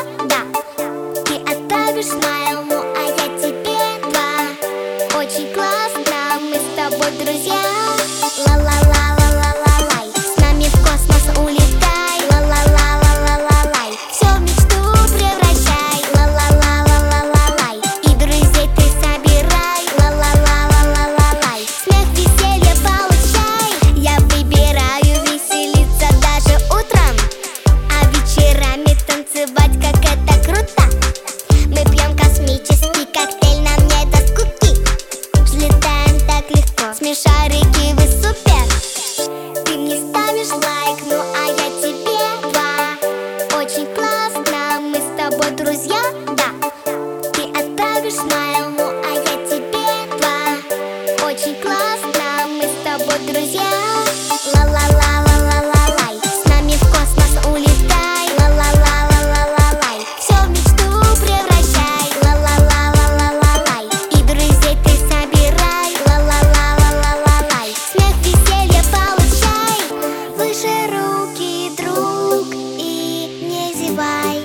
да. Ты отправишь смайл, ну а я тебе два. Очень классно, мы с тобой друзья. Ла-ла-ла-ла-ла-ла-лай, с нами в космос улетай. Ла-ла-ла-ла-ла-ла-лай, все в мечту превращай. Ла-ла-ла-ла-ла-ла-лай, и друзей ты собирай. Ла-ла-ла-ла-ла-ла-лай, смех, веселье получай. Я выбираю веселиться даже утром, а вечерами танцевать, как это круто. Мы пьем космический коктейль, нам не до скуки. Взлетаем так легко, смешарики, вы супер. Ты мне ставишь лайк, ну а я тебе два. Очень классно, мы с тобой друзья, да. Ты отправишь смайл, ну а я тебе два. Очень классно, мы с тобой друзья. Ла-ла-ла-ла-ла-ла-лай, с нами в космос улетай. Ла-ла-ла-ла-ла-ла-лай, все в мечту превращай. Ла-ла-ла-ла-ла-ла-лай, и друзей ты собирай. Ла-ла-ла-ла-ла-ла-лай, смех, веселье получай. Выше руки, друг, и не зевай.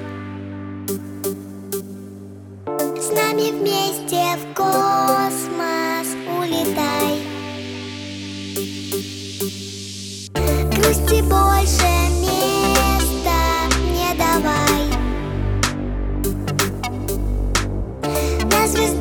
С нами вместе в космос улетай. Грусти больше места не давай. На звезду